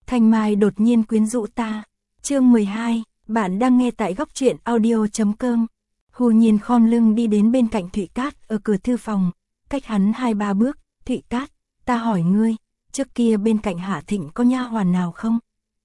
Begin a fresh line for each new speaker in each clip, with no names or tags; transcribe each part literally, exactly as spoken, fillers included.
Thanh Mai đột nhiên quyến rũ ta. Chương mười hai, bạn đang nghe tại góc truyện audio chấm com. Hù Nhiên khom lưng đi đến bên cạnh Thụy Cát ở cửa thư phòng, cách hắn hai ba bước. Thụy Cát, ta hỏi ngươi, trước kia bên cạnh Hạ Thịnh có nha hoàn nào không?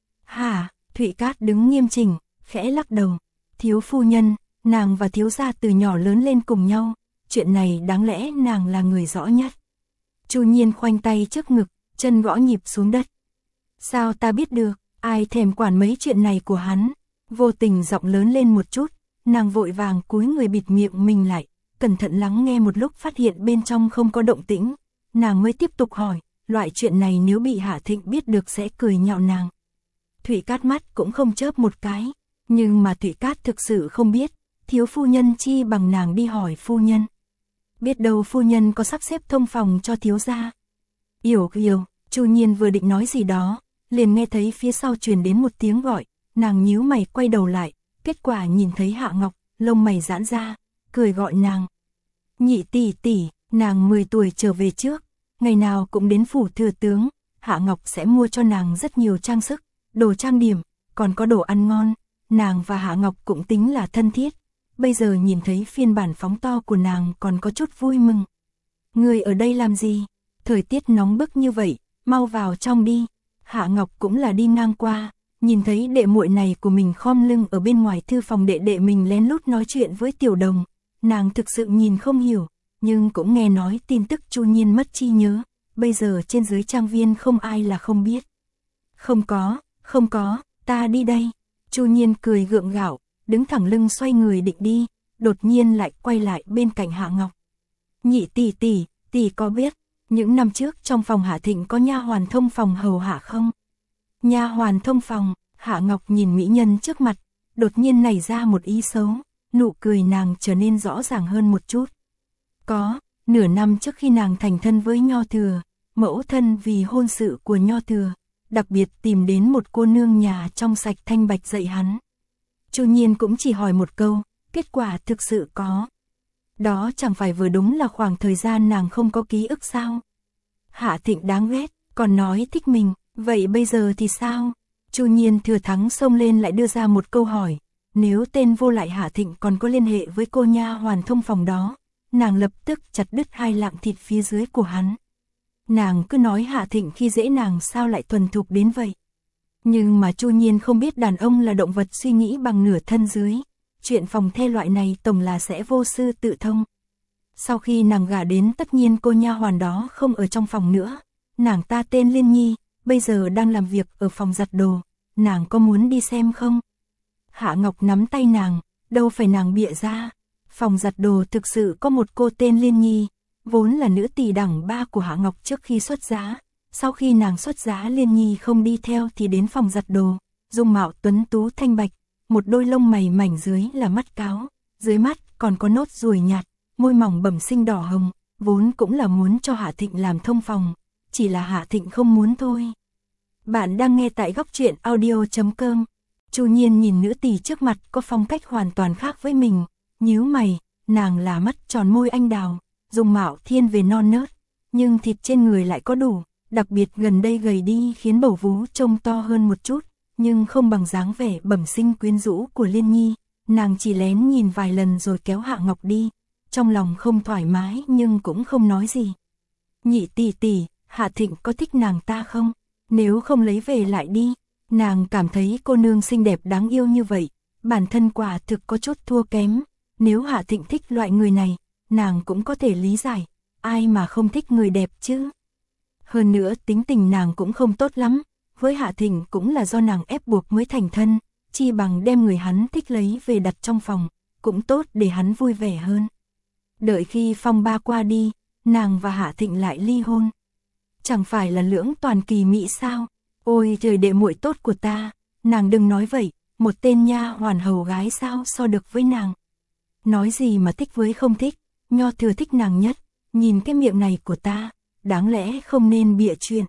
Hả? Thụy Cát đứng nghiêm chỉnh, khẽ lắc đầu. Thiếu phu nhân, nàng và thiếu gia từ nhỏ lớn lên cùng nhau, chuyện này đáng lẽ nàng là người rõ nhất. Chu Nhiên khoanh tay trước ngực, chân gõ nhịp xuống đất. Sao ta biết được, ai thèm quản mấy chuyện này của hắn? Vô tình giọng lớn lên một chút, nàng vội vàng cúi người bịt miệng mình lại, cẩn thận lắng nghe một lúc phát hiện bên trong không có động tĩnh, nàng mới tiếp tục hỏi, loại chuyện này nếu bị Hạ Thịnh biết được sẽ cười nhạo nàng. Thụy Cát mắt cũng không chớp một cái, nhưng mà Thụy Cát thực sự không biết, thiếu phu nhân chi bằng nàng đi hỏi phu nhân. Biết đâu phu nhân có sắp xếp thông phòng cho thiếu gia. Yểu Yểu, Chu Nhiên vừa định nói gì đó, liền nghe thấy phía sau truyền đến một tiếng gọi, nàng nhíu mày quay đầu lại, kết quả nhìn thấy Hạ Ngọc, lông mày giãn ra, cười gọi nàng. Nhị tỷ tỷ, nàng mười tuổi trở về trước, ngày nào cũng đến phủ thừa tướng, Hạ Ngọc sẽ mua cho nàng rất nhiều trang sức, đồ trang điểm, còn có đồ ăn ngon, nàng và Hạ Ngọc cũng tính là thân thiết. Bây giờ nhìn thấy phiên bản phóng to của nàng còn có chút vui mừng. Người ở đây làm gì? Thời tiết nóng bức như vậy, mau vào trong đi. Hạ Ngọc cũng là đi ngang qua, nhìn thấy đệ muội này của mình khom lưng ở bên ngoài thư phòng đệ đệ mình lén lút nói chuyện với Tiểu Đồng. Nàng thực sự nhìn không hiểu, nhưng cũng nghe nói tin tức Chu Nhiên mất trí nhớ, bây giờ trên dưới trang viên không ai là không biết. Không có, không có, ta đi đây. Chu Nhiên cười gượng gạo, đứng thẳng lưng xoay người định đi, đột nhiên lại quay lại bên cạnh Hạ Ngọc. Nhị tỷ tỷ, tỷ có biết, những năm trước trong phòng Hạ Thịnh có nha hoàn thông phòng hầu hạ không? Nha hoàn thông phòng, Hạ Ngọc nhìn mỹ nhân trước mặt, đột nhiên nảy ra một ý xấu, nụ cười nàng trở nên rõ ràng hơn một chút. Có, nửa năm trước khi nàng thành thân với Nho Thừa, mẫu thân vì hôn sự của Nho Thừa, đặc biệt tìm đến một cô nương nhà trong sạch thanh bạch dạy hắn. Chu Nhiên cũng chỉ hỏi một câu, kết quả thực sự có. Đó chẳng phải vừa đúng là khoảng thời gian nàng không có ký ức sao? Hạ Thịnh đáng ghét, còn nói thích mình, vậy bây giờ thì sao? Chu Nhiên thừa thắng xông lên lại đưa ra một câu hỏi, nếu tên vô lại Hạ Thịnh còn có liên hệ với cô nha hoàn thông phòng đó, nàng lập tức chặt đứt hai lạng thịt phía dưới của hắn. Nàng cứ nói Hạ Thịnh khi dễ nàng sao lại thuần thục đến vậy. Nhưng mà Chu Nhiên không biết đàn ông là động vật suy nghĩ bằng nửa thân dưới, chuyện phòng the loại này tổng là sẽ vô sư tự thông. Sau khi nàng gả đến tất nhiên cô nha hoàn đó không ở trong phòng nữa, nàng ta tên Liên Nhi, bây giờ đang làm việc ở phòng giặt đồ, nàng có muốn đi xem không? Hạ Ngọc nắm tay nàng, đâu phải nàng bịa ra, phòng giặt đồ thực sự có một cô tên Liên Nhi, vốn là nữ tỷ đẳng ba của Hạ Ngọc trước khi xuất giá. Sau khi nàng xuất giá Liên Nhi không đi theo thì đến phòng giặt đồ, dung mạo tuấn tú thanh bạch, một đôi lông mày mảnh dưới là mắt cáo, dưới mắt còn có nốt ruồi nhạt, môi mỏng bẩm sinh đỏ hồng, vốn cũng là muốn cho Hạ Thịnh làm thông phòng, chỉ là Hạ Thịnh không muốn thôi. Bạn đang nghe tại góc truyện audio chấm com. Chu Nhiên nhìn nữ tỷ trước mặt có phong cách hoàn toàn khác với mình, nhíu mày, nàng là mắt tròn môi anh đào, dung mạo thiên về non nớt, nhưng thịt trên người lại có đủ. Đặc biệt gần đây gầy đi khiến bầu vú trông to hơn một chút, nhưng không bằng dáng vẻ bẩm sinh quyến rũ của Liên Nhi, nàng chỉ lén nhìn vài lần rồi kéo Hạ Ngọc đi, trong lòng không thoải mái nhưng cũng không nói gì. Nhị tỷ tỷ, Hạ Thịnh có thích nàng ta không? Nếu không lấy về lại đi, nàng cảm thấy cô nương xinh đẹp đáng yêu như vậy, bản thân quả thực có chút thua kém, nếu Hạ Thịnh thích loại người này, nàng cũng có thể lý giải, ai mà không thích người đẹp chứ? Hơn nữa tính tình nàng cũng không tốt lắm, với Hạ Thịnh cũng là do nàng ép buộc mới thành thân, chi bằng đem người hắn thích lấy về đặt trong phòng, cũng tốt để hắn vui vẻ hơn. Đợi khi phong ba qua đi, nàng và Hạ Thịnh lại ly hôn. Chẳng phải là lưỡng toàn kỳ mỹ sao? Ôi trời, đệ muội tốt của ta, nàng đừng nói vậy, một tên nha hoàn hầu gái sao so được với nàng. Nói gì mà thích với không thích, Nho Thừa thích nàng nhất, nhìn cái miệng này của ta. Đáng lẽ không nên bịa chuyện.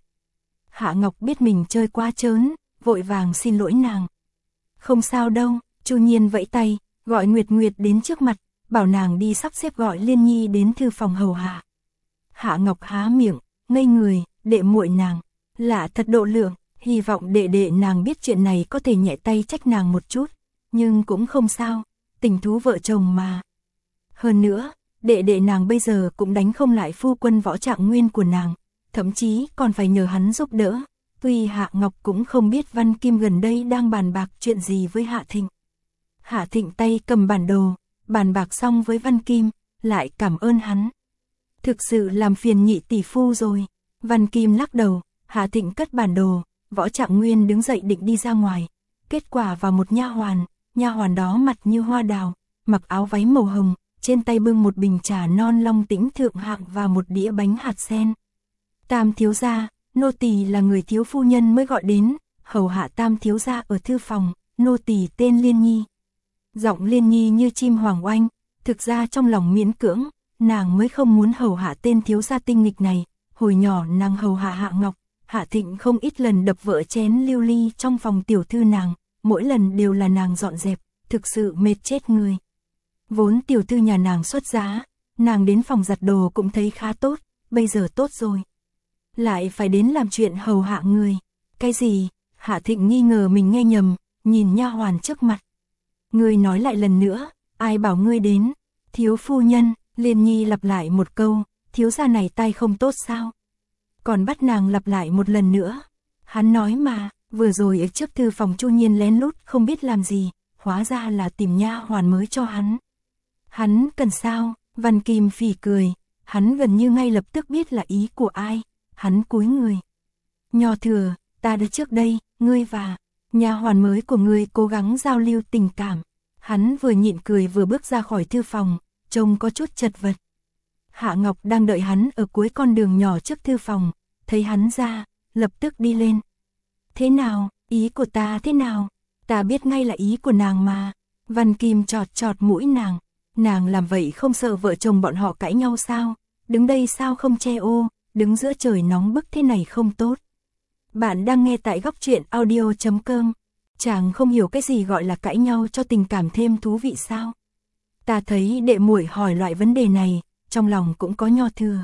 Hạ Ngọc biết mình chơi quá trớn, vội vàng xin lỗi nàng. Không sao đâu, Chu Nhiên vẫy tay, gọi Nguyệt Nguyệt đến trước mặt, bảo nàng đi sắp xếp gọi Liên Nhi đến thư phòng hầu hạ. Hạ Ngọc há miệng, ngây người, đệ muội nàng, lạ thật độ lượng, Hy vọng đệ đệ nàng biết chuyện này có thể nhẹ tay trách nàng một chút, nhưng cũng không sao, tình thú vợ chồng mà. Hơn nữa, đệ đệ nàng bây giờ cũng đánh không lại phu quân Võ Trạng Nguyên của nàng, thậm chí còn phải nhờ hắn giúp đỡ. Tuy Hạ Ngọc cũng không biết Văn Kim gần đây đang bàn bạc chuyện gì với Hạ Thịnh. Hạ Thịnh tay cầm bản đồ, bàn bạc xong với Văn Kim, lại cảm ơn hắn. Thực sự làm phiền nhị tỷ phu rồi. Văn Kim lắc đầu, Hạ Thịnh cất bản đồ, Võ Trạng Nguyên đứng dậy định đi ra ngoài. Kết quả vào một nha hoàn, nha hoàn đó mặt như hoa đào, mặc áo váy màu hồng, trên tay bưng một bình trà non Long Tĩnh thượng hạng và một đĩa bánh hạt sen. Tam thiếu gia, nô tỳ là người thiếu phu nhân mới gọi đến, hầu hạ Tam thiếu gia ở thư phòng, nô tỳ tên Liên Nhi. Giọng Liên Nhi như chim hoàng oanh, thực ra trong lòng miễn cưỡng, nàng mới không muốn hầu hạ tên thiếu gia tinh nghịch này. Hồi nhỏ nàng hầu hạ Hạ Ngọc, Hạ Thịnh không ít lần đập vỡ chén lưu ly trong phòng tiểu thư nàng, mỗi lần đều là nàng dọn dẹp, thực sự mệt chết người. Vốn tiểu thư nhà nàng xuất giá, nàng đến phòng giặt đồ cũng thấy khá tốt, bây giờ tốt rồi. Lại phải đến làm chuyện hầu hạ người. Cái gì? Hạ Thịnh nghi ngờ mình nghe nhầm, nhìn nha hoàn trước mặt. Ngươi nói lại lần nữa, ai bảo ngươi đến? Thiếu phu nhân, Liên Nhi lặp lại một câu, thiếu gia này tai không tốt sao? Còn bắt nàng lặp lại một lần nữa. Hắn nói mà, vừa rồi ở trước thư phòng Chu Nhiên lén lút không biết làm gì, hóa ra là tìm nha hoàn mới cho hắn. Hắn cần sao? Văn Kim phỉ cười, hắn gần như ngay lập tức biết là ý của ai. Hắn cúi người. Nho thừa, ta đã trước đây, ngươi và nha hoàn mới của ngươi cố gắng giao lưu tình cảm. Hắn vừa nhịn cười vừa bước ra khỏi thư phòng, trông có chút chật vật. Hạ Ngọc đang đợi hắn ở cuối con đường nhỏ trước thư phòng, thấy hắn ra, lập tức đi lên. Thế nào, ý của ta thế nào? Ta biết ngay là ý của nàng mà. Văn Kim chọt chọt mũi nàng. Nàng làm vậy không sợ vợ chồng bọn họ cãi nhau sao? Đứng đây sao không che ô, đứng giữa trời nóng bức thế này không tốt. Bạn đang nghe tại góc truyện audio chấm com. Chàng không hiểu cái gì gọi là cãi nhau cho tình cảm thêm thú vị sao? Ta thấy đệ muội hỏi loại vấn đề này, trong lòng cũng có nho thừa.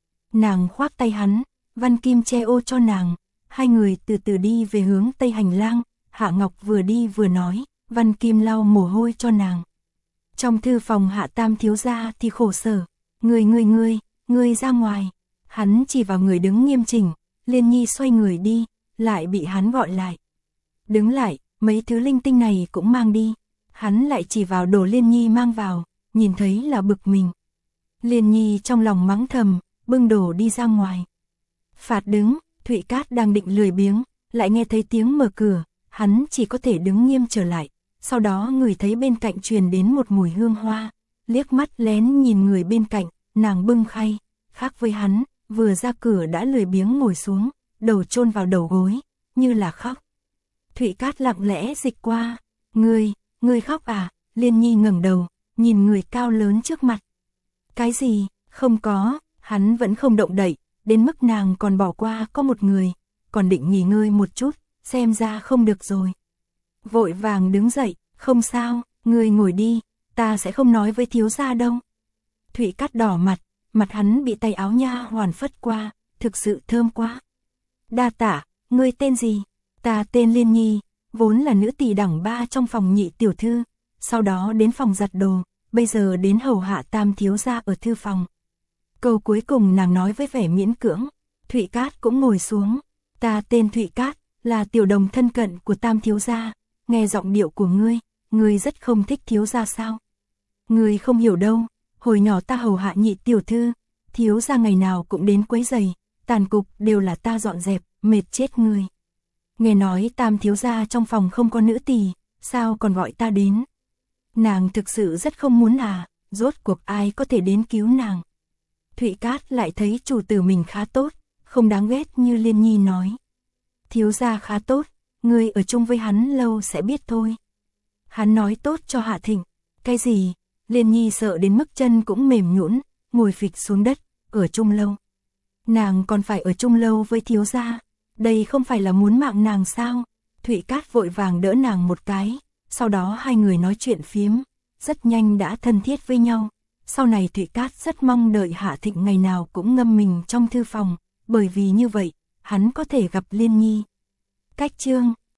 Nàng khoác tay hắn, Văn Kim che ô cho nàng, hai người từ từ đi về hướng tây hành lang. Hạ Ngọc vừa đi vừa nói, Văn Kim lau mồ hôi cho nàng. Trong thư phòng Hạ Tam thiếu gia thì khổ sở, ngươi ngươi ngươi, ngươi ra ngoài. Hắn chỉ vào người đứng nghiêm chỉnh, Liên Nhi xoay người đi, lại bị hắn gọi lại. Đứng lại, mấy thứ linh tinh này cũng mang đi. Hắn lại chỉ vào đồ Liên Nhi mang vào, nhìn thấy là bực mình. Liên Nhi trong lòng mắng thầm, bưng đồ đi ra ngoài. Phạt đứng, Thụy Cát đang định lười biếng, lại nghe thấy tiếng mở cửa, hắn chỉ có thể đứng nghiêm trở lại. Sau đó người thấy bên cạnh truyền đến một mùi hương hoa, liếc mắt lén nhìn người bên cạnh, nàng bưng khay, khác với hắn, vừa ra cửa đã lười biếng ngồi xuống, đầu chôn vào đầu gối, như là khóc. Thụy Cát lặng lẽ dịch qua, ngươi, ngươi khóc à? Liên Nhi ngẩng đầu, nhìn người cao lớn trước mặt. Cái gì? Không có, hắn vẫn không động đậy, đến mức nàng còn bỏ qua có một người, còn định nghỉ ngơi một chút, xem ra không được rồi. Vội vàng đứng dậy, không sao, ngươi ngồi đi, ta sẽ không nói với thiếu gia đâu. Thụy Cát đỏ mặt, mặt hắn bị tay áo nha hoàn phất qua, thực sự thơm quá. Đa tạ, ngươi tên gì? Ta tên Liên Nhi, vốn là nữ tỳ đẳng ba trong phòng nhị tiểu thư, sau đó đến phòng giặt đồ, bây giờ đến hầu hạ Tam thiếu gia ở thư phòng. Câu cuối cùng nàng nói với vẻ miễn cưỡng. Thụy Cát cũng ngồi xuống. Ta tên Thụy Cát, là tiểu đồng thân cận của Tam thiếu gia. Nghe giọng điệu của ngươi, ngươi rất không thích thiếu gia sao? Ngươi không hiểu đâu, hồi nhỏ ta hầu hạ nhị tiểu thư, thiếu gia ngày nào cũng đến quấy rầy, tàn cục đều là ta dọn dẹp, mệt chết ngươi. Nghe nói Tam thiếu gia trong phòng không có nữ tỳ, sao còn gọi ta đến? Nàng thực sự rất không muốn à, rốt cuộc ai có thể đến cứu nàng? Thụy Cát lại thấy chủ tử mình khá tốt, không đáng ghét như Liên Nhi nói. Thiếu gia khá tốt, ngươi ở chung với hắn lâu sẽ biết thôi. Hắn nói tốt cho Hạ Thịnh. Cái gì? Liên Nhi sợ đến mức chân cũng mềm nhũn, ngồi phịch xuống đất, ở chung lâu. Nàng còn phải ở chung lâu với thiếu gia, đây không phải là muốn mạng nàng sao? Thụy Cát vội vàng đỡ nàng một cái, sau đó hai người nói chuyện phiếm, rất nhanh đã thân thiết với nhau. Sau này Thụy Cát rất mong đợi Hạ Thịnh ngày nào cũng ngâm mình trong thư phòng, bởi vì như vậy, hắn có thể gặp Liên Nhi. Cách chương